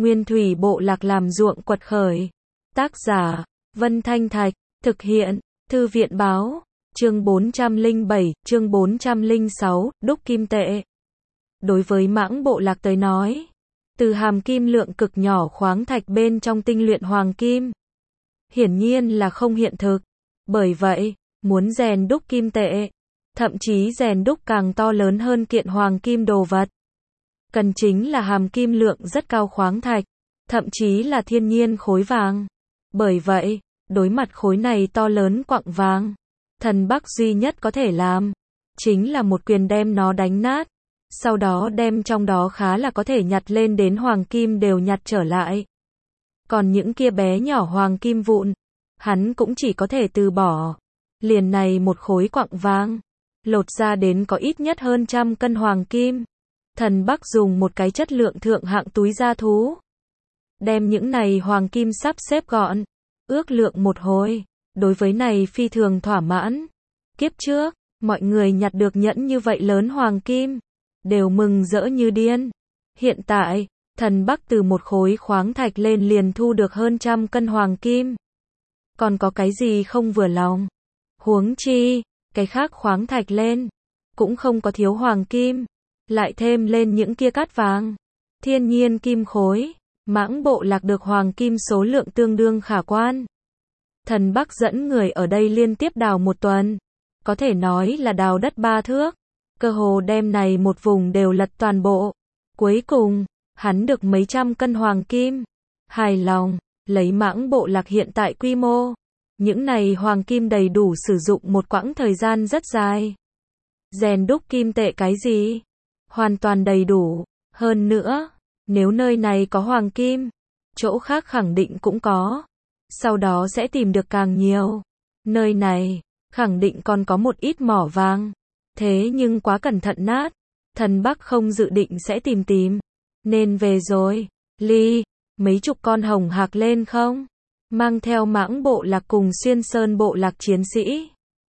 Nguyên thủy bộ lạc làm ruộng quật khởi. Tác giả, Vân Thanh Thạch, thực hiện, Thư viện báo, chương 407, chương 406, đúc kim tệ. Đối với mãng bộ lạc tới nói, từ hàm kim lượng cực nhỏ khoáng thạch bên trong tinh luyện hoàng kim, hiển nhiên là không hiện thực. Bởi vậy, muốn rèn đúc kim tệ, thậm chí rèn đúc càng to lớn hơn kiện hoàng kim đồ vật, cần chính là hàm kim lượng rất cao khoáng thạch, thậm chí là thiên nhiên khối vàng. Bởi vậy, đối mặt khối này to lớn quặng vàng, thần Bắc duy nhất có thể làm, chính là một quyền đem nó đánh nát, sau đó đem trong đó khá là có thể nhặt lên đến hoàng kim đều nhặt trở lại. Còn những kia bé nhỏ hoàng kim vụn, hắn cũng chỉ có thể từ bỏ. Liền này một khối quặng vàng, lột ra đến có ít nhất hơn 100 cân hoàng kim. Thần Bắc dùng một cái chất lượng thượng hạng túi da thú, đem những này hoàng kim sắp xếp gọn, ước lượng một hồi, đối với này phi thường thỏa mãn. Kiếp trước, mọi người nhặt được nhẫn như vậy lớn hoàng kim, đều mừng rỡ như điên. Hiện tại, thần Bắc từ một khối khoáng thạch lên liền thu được hơn 100 cân hoàng kim. Còn có cái gì không vừa lòng? Huống chi, cái khác khoáng thạch lên, cũng không có thiếu hoàng kim, lại thêm lên những kia cát vàng, thiên nhiên kim khối, mãng bộ lạc được hoàng kim số lượng tương đương khả quan. Thần Bắc dẫn người ở đây liên tiếp đào một tuần, có thể nói là đào đất 3 thước, cơ hồ đem này một vùng đều lật toàn bộ. Cuối cùng, hắn được mấy trăm cân hoàng kim. Hài lòng, lấy mãng bộ lạc hiện tại quy mô, những này hoàng kim đầy đủ sử dụng một quãng thời gian rất dài. Rèn đúc kim tệ cái gì? Hoàn toàn đầy đủ. Hơn nữa, nếu nơi này có hoàng kim, chỗ khác khẳng định cũng có. Sau đó sẽ tìm được càng nhiều. Nơi này, khẳng định còn có một ít mỏ vàng. Thế nhưng quá cẩn thận nát. Thần Bắc không dự định sẽ tìm. Nên về rồi. Ly, mấy chục con hồng hạc lên không? Mang theo mãng bộ lạc cùng xuyên sơn bộ lạc chiến sĩ.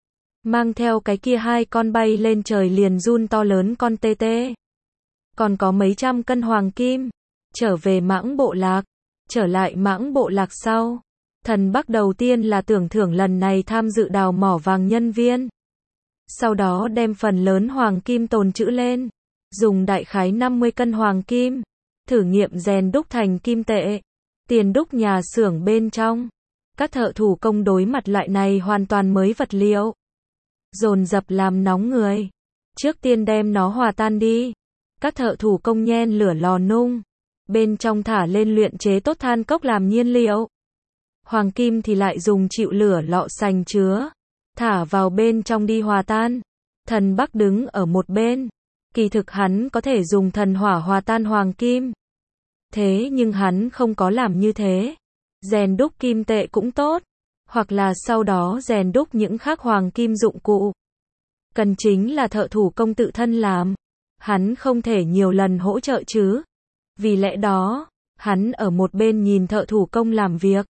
Mang theo cái kia 2 con bay lên trời liền run to lớn con tê tê. Còn có mấy trăm cân hoàng kim. Trở về mãng bộ lạc. Trở lại mãng bộ lạc sau. Thần Bắc đầu tiên là tưởng thưởng lần này tham dự đào mỏ vàng nhân viên. Sau đó đem phần lớn hoàng kim tồn trữ lên. Dùng đại khái 50 cân hoàng kim. Thử nghiệm rèn đúc thành kim tệ. Tiền đúc nhà xưởng bên trong. Các thợ thủ công đối mặt loại này hoàn toàn mới vật liệu, dồn dập làm nóng người. Trước tiên đem nó hòa tan đi. Các thợ thủ công nhen lửa lò nung. Bên trong thả lên luyện chế tốt than cốc làm nhiên liệu. Hoàng kim thì lại dùng chịu lửa lọ sành chứa. Thả vào bên trong đi hòa tan. Thần Bắc đứng ở một bên. Kỳ thực hắn có thể dùng thần hỏa hòa tan hoàng kim. Thế nhưng hắn không có làm như thế. Rèn đúc kim tệ cũng tốt. Hoặc là sau đó rèn đúc những khác hoàng kim dụng cụ. Cần chính là thợ thủ công tự thân làm. Hắn không thể nhiều lần hỗ trợ chứ. Vì lẽ đó, hắn ở một bên nhìn thợ thủ công làm việc.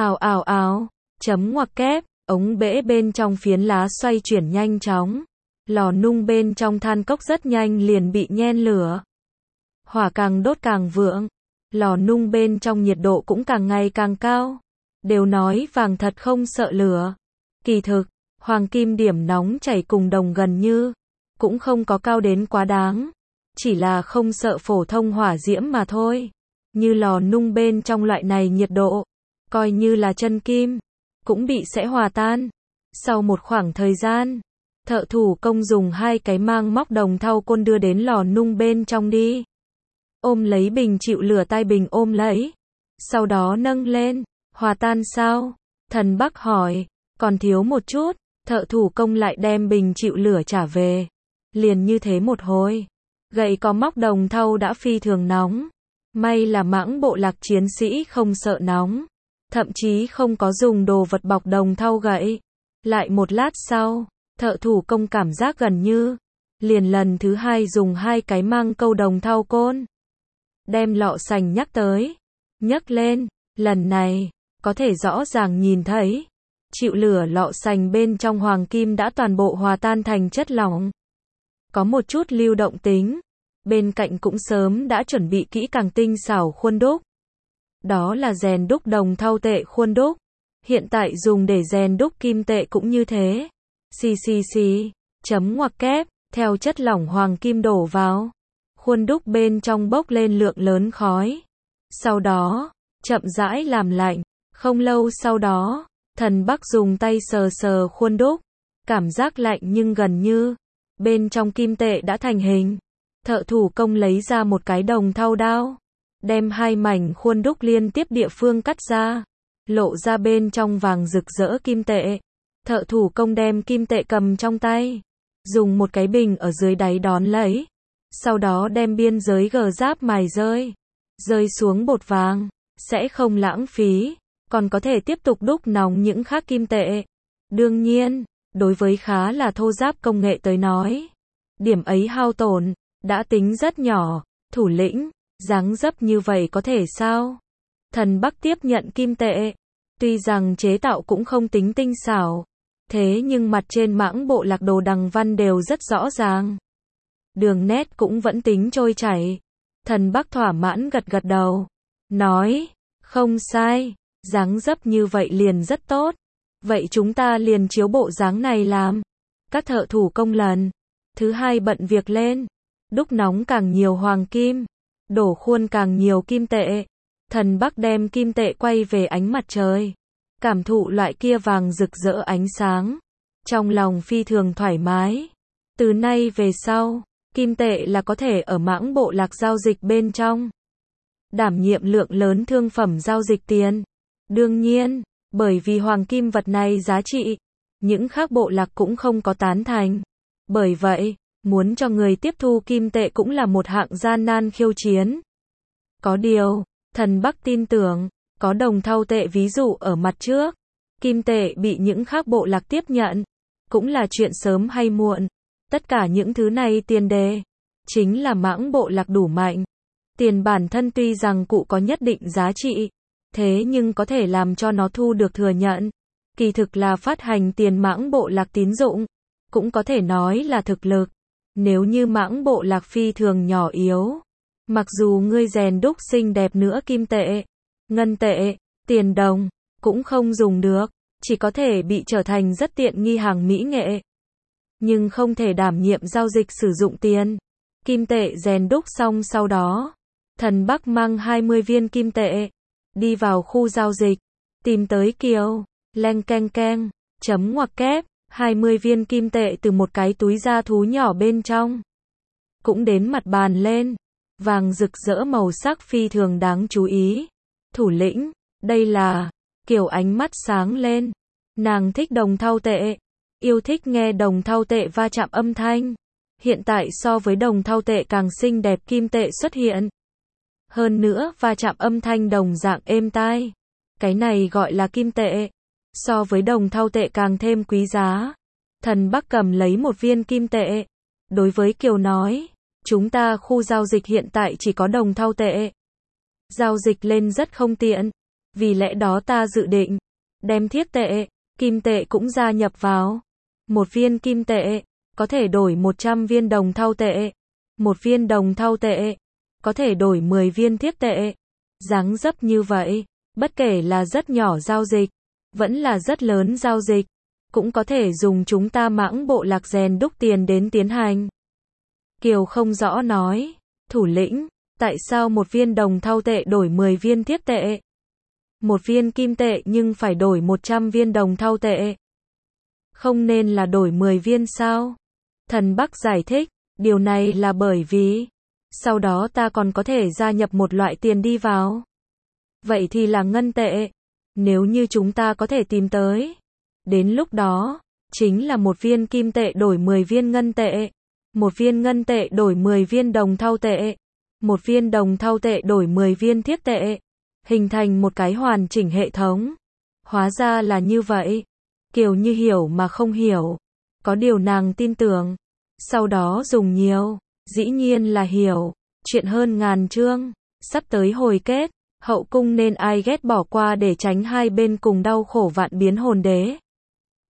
Ào, chấm ngoặc kép, ống bể bên trong phiến lá xoay chuyển nhanh chóng. Lò nung bên trong than cốc rất nhanh liền bị nhen lửa. Hỏa càng đốt càng vượng. Lò nung bên trong nhiệt độ cũng càng ngày càng cao. Đều nói vàng thật không sợ lửa. Kỳ thực, hoàng kim điểm nóng chảy cùng đồng gần như, cũng không có cao đến quá đáng. Chỉ là không sợ phổ thông hỏa diễm mà thôi. Như lò nung bên trong loại này nhiệt độ, coi như là chân kim, cũng bị sẽ hòa tan. Sau một khoảng thời gian, thợ thủ công dùng 2 cái mang móc đồng thau côn đưa đến lò nung bên trong đi. Ôm lấy bình chịu lửa tay bình ôm lấy. Sau đó nâng lên. Hòa tan sao? Thần Bắc hỏi. Còn thiếu một chút. Thợ thủ công lại đem bình chịu lửa trả về. Liền như thế một hồi. Gậy có móc đồng thau đã phi thường nóng. May là mãng bộ lạc chiến sĩ không sợ nóng. Thậm chí không có dùng đồ vật bọc đồng thau gậy. Lại một lát sau, thợ thủ công cảm giác gần như. Liền lần thứ 2 dùng 2 cái mang câu đồng thau côn. Đem lọ sành nhắc tới. Nhấc lên. Lần này, có thể rõ ràng nhìn thấy. Chịu lửa lọ sành bên trong hoàng kim đã toàn bộ hòa tan thành chất lỏng. Có một chút lưu động tính. Bên cạnh cũng sớm đã chuẩn bị kỹ càng tinh xảo khuôn đúc. Đó là rèn đúc đồng thau tệ khuôn đúc. Hiện tại dùng để rèn đúc kim tệ cũng như thế. Xì, chấm ngoặc kép, theo chất lỏng hoàng kim đổ vào. Khuôn đúc bên trong bốc lên lượng lớn khói. Sau đó, chậm rãi làm lạnh. Không lâu sau đó, Thần Bắc dùng tay sờ sờ khuôn đúc. Cảm giác lạnh nhưng gần như. Bên trong kim tệ đã thành hình. Thợ thủ công lấy ra một cái đồng thau đao. Đem hai mảnh khuôn đúc liên tiếp địa phương cắt ra. Lộ ra bên trong vàng rực rỡ kim tệ. Thợ thủ công đem kim tệ cầm trong tay. Dùng một cái bình ở dưới đáy đón lấy. Sau đó đem biên giới gờ giáp mài rơi. Rơi xuống bột vàng. Sẽ không lãng phí. Còn có thể tiếp tục đúc nóng những khác kim tệ. Đương nhiên, đối với khá là thô ráp công nghệ tới nói. Điểm ấy hao tổn, đã tính rất nhỏ. Thủ lĩnh, dáng dấp như vậy có thể sao? Thần Bắc tiếp nhận kim tệ. Tuy rằng chế tạo cũng không tính tinh xảo. Thế nhưng mặt trên mãng bộ lạc đồ đằng văn đều rất rõ ràng. Đường nét cũng vẫn tính trôi chảy. Thần Bắc thỏa mãn gật gật đầu. Nói, không sai, dáng dấp như vậy liền rất tốt. Vậy chúng ta liền chiếu bộ dáng này làm. Các thợ thủ công lần thứ hai bận việc lên. Đúc nóng càng nhiều hoàng kim. Đổ khuôn càng nhiều kim tệ. Thần Bắc đem kim tệ quay về ánh mặt trời. Cảm thụ loại kia vàng rực rỡ ánh sáng. Trong lòng phi thường thoải mái. Từ nay về sau, kim tệ là có thể ở mãng bộ lạc giao dịch bên trong. Đảm nhiệm lượng lớn thương phẩm giao dịch tiền. Đương nhiên, bởi vì hoàng kim vật này giá trị, những khác bộ lạc cũng không có tán thành. Bởi vậy, muốn cho người tiếp thu kim tệ cũng là một hạng gian nan khiêu chiến. Có điều, Thần Bắc tin tưởng, có đồng thau tệ ví dụ ở mặt trước, kim tệ bị những khác bộ lạc tiếp nhận, cũng là chuyện sớm hay muộn. Tất cả những thứ này tiền đề, chính là mãng bộ lạc đủ mạnh. Tiền bản thân tuy rằng cụ có nhất định giá trị, thế nhưng có thể làm cho nó thu được thừa nhận. Kỳ thực là phát hành tiền mãng bộ lạc tín dụng, cũng có thể nói là thực lực. Nếu như mãng bộ lạc phi thường nhỏ yếu, mặc dù ngươi rèn đúc xinh đẹp nữa kim tệ, ngân tệ, tiền đồng, cũng không dùng được, chỉ có thể bị trở thành rất tiện nghi hàng mỹ nghệ. Nhưng không thể đảm nhiệm giao dịch sử dụng tiền. Kim tệ rèn đúc xong sau đó, Thần Bắc mang 20 viên kim tệ, đi vào khu giao dịch, tìm tới Kiều, leng keng keng, chấm ngoặc kép, 20 viên kim tệ từ một cái túi da thú nhỏ bên trong. Cũng đến mặt bàn lên, vàng rực rỡ màu sắc phi thường đáng chú ý. Thủ lĩnh, đây là, Kiều ánh mắt sáng lên. Nàng thích đồng thau tệ, yêu thích nghe đồng thau tệ va chạm âm thanh. Hiện tại so với đồng thau tệ càng xinh đẹp kim tệ xuất hiện. Hơn nữa va chạm âm thanh đồng dạng êm tai. Cái này gọi là kim tệ. So với đồng thau tệ càng thêm quý giá. Thần Bắc cầm lấy một viên kim tệ. Đối với Kiều nói, chúng ta khu giao dịch hiện tại chỉ có đồng thau tệ. Giao dịch lên rất không tiện. Vì lẽ đó ta dự định đem thiết tệ, kim tệ cũng gia nhập vào. Một viên kim tệ có thể đổi 100 viên đồng thau tệ. Một viên đồng thau tệ có thể đổi 10 viên thiết tệ. Dáng dấp như vậy, bất kể là rất nhỏ giao dịch, vẫn là rất lớn giao dịch, cũng có thể dùng chúng ta mãng bộ lạc rèn đúc tiền đến tiến hành. Kiều không rõ nói, thủ lĩnh, tại sao một viên đồng thau tệ đổi 10 viên thiết tệ? Một viên kim tệ nhưng phải đổi 100 viên đồng thau tệ. Không nên là đổi 10 viên sao? Thần Bắc giải thích, điều này là bởi vì, sau đó ta còn có thể gia nhập một loại tiền đi vào. Vậy thì là ngân tệ. Nếu như chúng ta có thể tìm tới, đến lúc đó, chính là một viên kim tệ đổi 10 viên ngân tệ. Một viên ngân tệ đổi 10 viên đồng thau tệ. Một viên đồng thau tệ đổi 10 viên thiết tệ. Hình thành một cái hoàn chỉnh hệ thống. Hóa ra là như vậy. Kiều như hiểu mà không hiểu. Có điều nàng tin tưởng. Sau đó dùng nhiều. Dĩ nhiên là hiểu. Chuyện hơn ngàn chương. Sắp tới hồi kết. Hậu cung nên ai ghét bỏ qua để tránh hai bên cùng đau khổ vạn biến hồn đế.